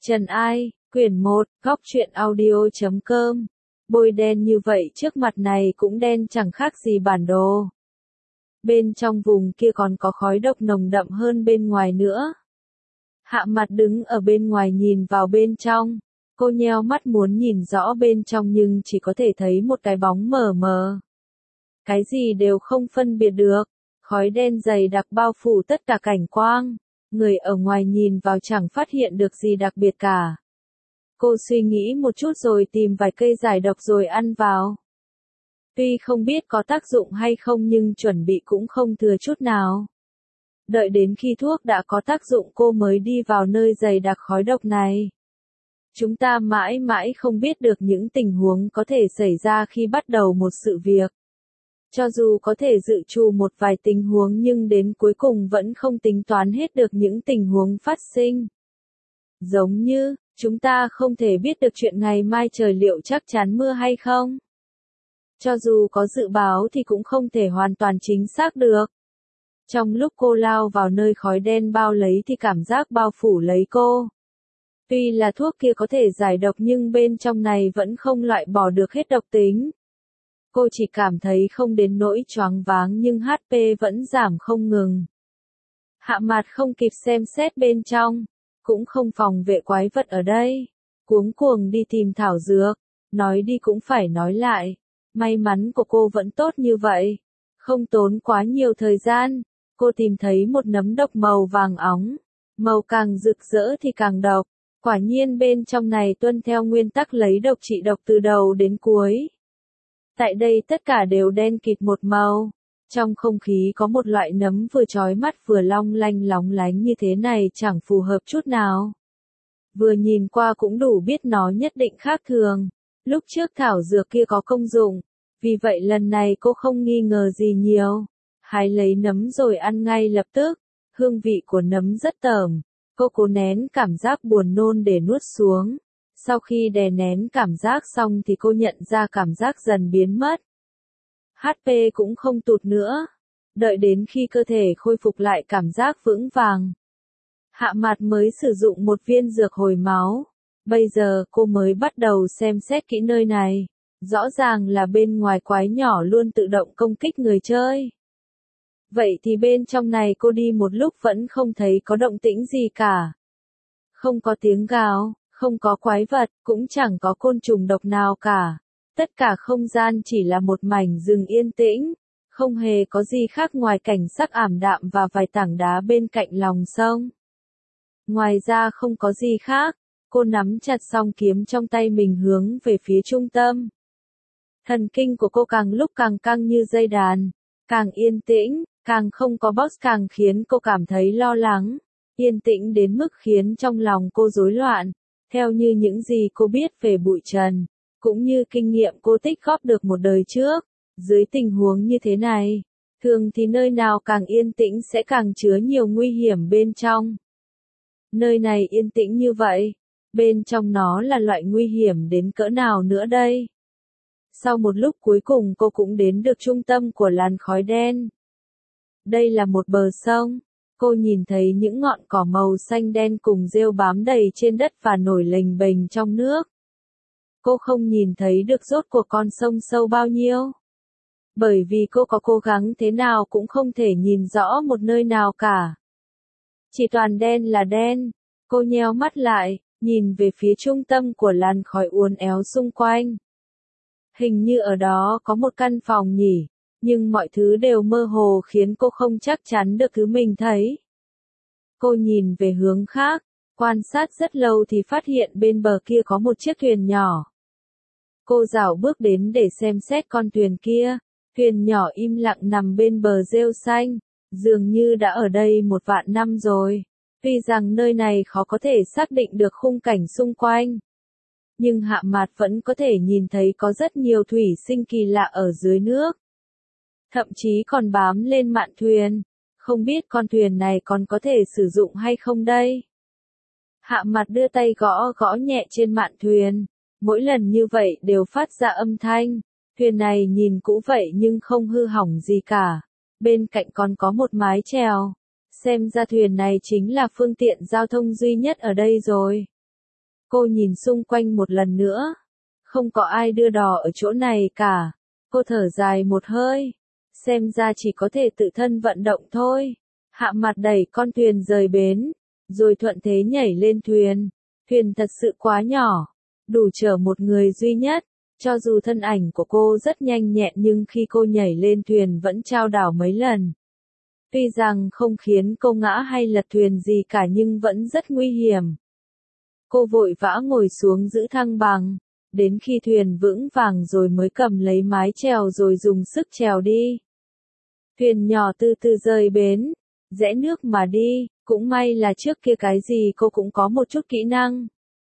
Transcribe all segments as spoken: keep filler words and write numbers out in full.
Trần Ai, quyển một, góc truyện audio chấm com. Bôi đen như vậy trước mặt này cũng đen chẳng khác gì bản đồ. Bên trong vùng kia còn có khói độc nồng đậm hơn bên ngoài nữa. Hạ Mặt đứng ở bên ngoài nhìn vào bên trong. Cô nheo mắt muốn nhìn rõ bên trong nhưng chỉ có thể thấy một cái bóng mờ mờ. Cái gì đều không phân biệt được. Khói đen dày đặc bao phủ tất cả cảnh quang. Người ở ngoài nhìn vào chẳng phát hiện được gì đặc biệt cả. Cô suy nghĩ một chút rồi tìm vài cây giải độc rồi ăn vào. Tuy không biết có tác dụng hay không nhưng chuẩn bị cũng không thừa chút nào. Đợi đến khi thuốc đã có tác dụng cô mới đi vào nơi dày đặc khói độc này. Chúng ta mãi mãi không biết được những tình huống có thể xảy ra khi bắt đầu một sự việc. Cho dù có thể dự trù một vài tình huống nhưng đến cuối cùng vẫn không tính toán hết được những tình huống phát sinh. Giống như, chúng ta không thể biết được chuyện ngày mai trời liệu chắc chắn mưa hay không. Cho dù có dự báo thì cũng không thể hoàn toàn chính xác được. Trong lúc cô lao vào nơi khói đen bao lấy thì cảm giác bao phủ lấy cô. Tuy là thuốc kia có thể giải độc nhưng bên trong này vẫn không loại bỏ được hết độc tính. Cô chỉ cảm thấy không đến nỗi choáng váng nhưng hát pê vẫn giảm không ngừng. Hạ Mặt không kịp xem xét bên trong, cũng không phòng vệ quái vật ở đây. Cuống cuồng đi tìm thảo dược, nói đi cũng phải nói lại. May mắn của cô vẫn tốt như vậy. Không tốn quá nhiều thời gian, cô tìm thấy một nấm độc màu vàng óng. Màu càng rực rỡ thì càng độc. Quả nhiên bên trong này tuân theo nguyên tắc lấy độc trị độc từ đầu đến cuối. Tại đây tất cả đều đen kịt một màu. Trong không khí có một loại nấm vừa chói mắt vừa long lanh lóng lánh như thế này chẳng phù hợp chút nào. Vừa nhìn qua cũng đủ biết nó nhất định khác thường. Lúc trước thảo dược kia có công dụng. Vì vậy lần này cô không nghi ngờ gì nhiều. Hái lấy nấm rồi ăn ngay lập tức. Hương vị của nấm rất tởm. Cô cố nén cảm giác buồn nôn để nuốt xuống. Sau khi đè nén cảm giác xong thì cô nhận ra cảm giác dần biến mất. hát pê cũng không tụt nữa. Đợi đến khi cơ thể khôi phục lại cảm giác vững vàng. Hạ Mặt mới sử dụng một viên dược hồi máu. Bây giờ cô mới bắt đầu xem xét kỹ nơi này. Rõ ràng là bên ngoài quái nhỏ luôn tự động công kích người chơi. Vậy thì bên trong này cô đi một lúc vẫn không thấy có động tĩnh gì cả. Không có tiếng gào. Không có quái vật, cũng chẳng có côn trùng độc nào cả. Tất cả không gian chỉ là một mảnh rừng yên tĩnh, không hề có gì khác ngoài cảnh sắc ảm đạm và vài tảng đá bên cạnh lòng sông. Ngoài ra không có gì khác, cô nắm chặt song kiếm trong tay mình hướng về phía trung tâm. Thần kinh của cô càng lúc càng căng như dây đàn, càng yên tĩnh, càng không có boss càng khiến cô cảm thấy lo lắng, yên tĩnh đến mức khiến trong lòng cô rối loạn. Theo như những gì cô biết về bụi trần, cũng như kinh nghiệm cô tích góp được một đời trước, dưới tình huống như thế này, thường thì nơi nào càng yên tĩnh sẽ càng chứa nhiều nguy hiểm bên trong. Nơi này yên tĩnh như vậy, bên trong nó là loại nguy hiểm đến cỡ nào nữa đây? Sau một lúc cuối cùng cô cũng đến được trung tâm của làn khói đen. Đây là một bờ sông. Cô nhìn thấy những ngọn cỏ màu xanh đen cùng rêu bám đầy trên đất và nổi lềnh bềnh trong nước. Cô không nhìn thấy được rốt cuộc con sông sâu bao nhiêu. Bởi vì cô có cố gắng thế nào cũng không thể nhìn rõ một nơi nào cả. Chỉ toàn đen là đen. Cô nheo mắt lại, nhìn về phía trung tâm của làn khói uốn éo xung quanh. Hình như ở đó có một căn phòng nhỉ. Nhưng mọi thứ đều mơ hồ khiến cô không chắc chắn được thứ mình thấy. Cô nhìn về hướng khác, quan sát rất lâu thì phát hiện bên bờ kia có một chiếc thuyền nhỏ. Cô dạo bước đến để xem xét con thuyền kia, thuyền nhỏ im lặng nằm bên bờ rêu xanh, dường như đã ở đây một vạn năm rồi. Tuy rằng nơi này khó có thể xác định được khung cảnh xung quanh. Nhưng Hạ Mặt vẫn có thể nhìn thấy có rất nhiều thủy sinh kỳ lạ ở dưới nước. Thậm chí còn bám lên mạn thuyền. Không biết con thuyền này còn có thể sử dụng hay không đây? Hạ Mặt đưa tay gõ gõ nhẹ trên mạn thuyền. Mỗi lần như vậy đều phát ra âm thanh. Thuyền này nhìn cũ vậy nhưng không hư hỏng gì cả. Bên cạnh còn có một mái chèo. Xem ra thuyền này chính là phương tiện giao thông duy nhất ở đây rồi. Cô nhìn xung quanh một lần nữa. Không có ai đưa đò ở chỗ này cả. Cô thở dài một hơi. Xem ra chỉ có thể tự thân vận động thôi. Hạ Mạt đẩy con thuyền rời bến, rồi thuận thế nhảy lên thuyền. Thuyền thật sự quá nhỏ, đủ chở một người duy nhất. Cho dù thân ảnh của cô rất nhanh nhẹn nhưng khi cô nhảy lên thuyền vẫn chao đảo mấy lần. Tuy rằng không khiến cô ngã hay lật thuyền gì cả nhưng vẫn rất nguy hiểm. Cô vội vã ngồi xuống giữ thăng bằng, đến khi thuyền vững vàng rồi mới cầm lấy mái chèo rồi dùng sức chèo đi. Thuyền nhỏ từ từ rời bến, rẽ nước mà đi, cũng may là trước kia cái gì cô cũng có một chút kỹ năng.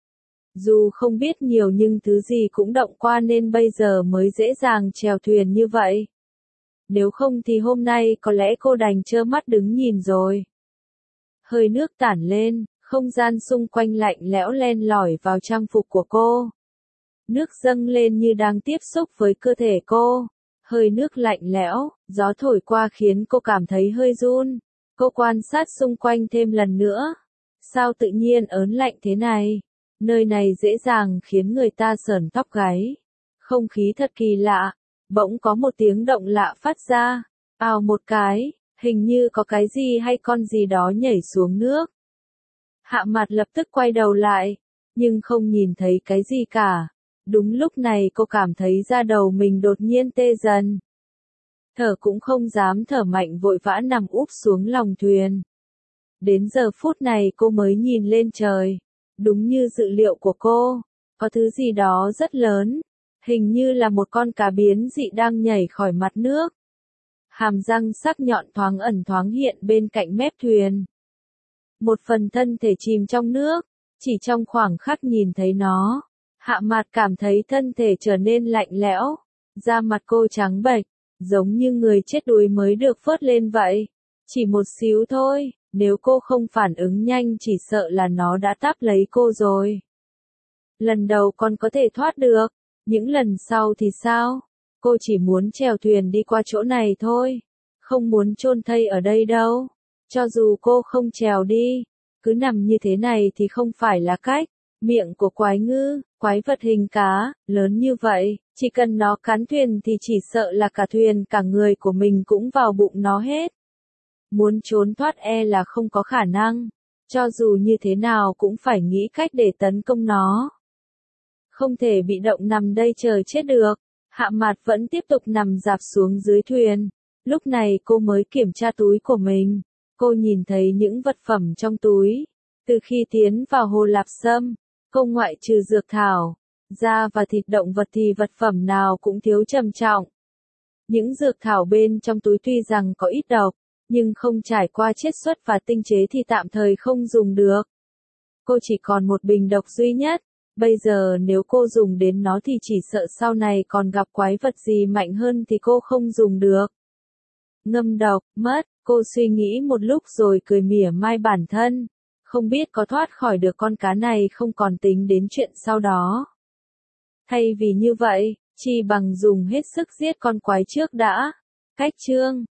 Dù không biết nhiều nhưng thứ gì cũng động qua nên bây giờ mới dễ dàng chèo thuyền như vậy. Nếu không thì hôm nay có lẽ cô đành trơ mắt đứng nhìn rồi. Hơi nước tản lên, không gian xung quanh lạnh lẽo len lỏi vào trang phục của cô. Nước dâng lên như đang tiếp xúc với cơ thể cô. Hơi nước lạnh lẽo, gió thổi qua khiến cô cảm thấy hơi run. Cô quan sát xung quanh thêm lần nữa. Sao tự nhiên ớn lạnh thế này? Nơi này dễ dàng khiến người ta sởn tóc gáy. Không khí thật kỳ lạ. Bỗng có một tiếng động lạ phát ra. Ào một cái, hình như có cái gì hay con gì đó nhảy xuống nước. Hạ Mạt lập tức quay đầu lại, nhưng không nhìn thấy cái gì cả. Đúng lúc này cô cảm thấy da đầu mình đột nhiên tê dần. Thở cũng không dám thở mạnh vội vã nằm úp xuống lòng thuyền. Đến giờ phút này cô mới nhìn lên trời. Đúng như dự liệu của cô, có thứ gì đó rất lớn, hình như là một con cá biến dị đang nhảy khỏi mặt nước. Hàm răng sắc nhọn thoáng ẩn thoáng hiện bên cạnh mép thuyền. Một phần thân thể chìm trong nước, chỉ trong khoảng khắc nhìn thấy nó, Hạ Mạt cảm thấy thân thể trở nên lạnh lẽo, da mặt cô trắng bệch, giống như người chết đuối mới được vớt lên vậy. Chỉ một xíu thôi, nếu cô không phản ứng nhanh chỉ sợ là nó đã táp lấy cô rồi. Lần đầu còn có thể thoát được, những lần sau thì sao? Cô chỉ muốn chèo thuyền đi qua chỗ này thôi, không muốn chôn thây ở đây đâu. Cho dù cô không chèo đi, cứ nằm như thế này thì không phải là cách. Miệng của quái ngư, quái vật hình cá, lớn như vậy, chỉ cần nó cắn thuyền thì chỉ sợ là cả thuyền cả người của mình cũng vào bụng nó hết. Muốn trốn thoát e là không có khả năng, cho dù như thế nào cũng phải nghĩ cách để tấn công nó. Không thể bị động nằm đây chờ chết được, Hạ Mạt vẫn tiếp tục nằm dạp xuống dưới thuyền. Lúc này cô mới kiểm tra túi của mình, cô nhìn thấy những vật phẩm trong túi. Từ khi tiến vào Hồ Lạp Sâm, cô ngoại trừ dược thảo, da và thịt động vật thì vật phẩm nào cũng thiếu trầm trọng. Những dược thảo bên trong túi tuy rằng có ít độc, nhưng không trải qua chiết xuất và tinh chế thì tạm thời không dùng được. Cô chỉ còn một bình độc duy nhất, bây giờ nếu cô dùng đến nó thì chỉ sợ sau này còn gặp quái vật gì mạnh hơn thì cô không dùng được. Ngâm độc, mất, cô suy nghĩ một lúc rồi cười mỉa mai bản thân. Không biết có thoát khỏi được con cá này không còn tính đến chuyện sau đó. Thay vì như vậy, chỉ bằng dùng hết sức giết con quái trước đã. Cách chương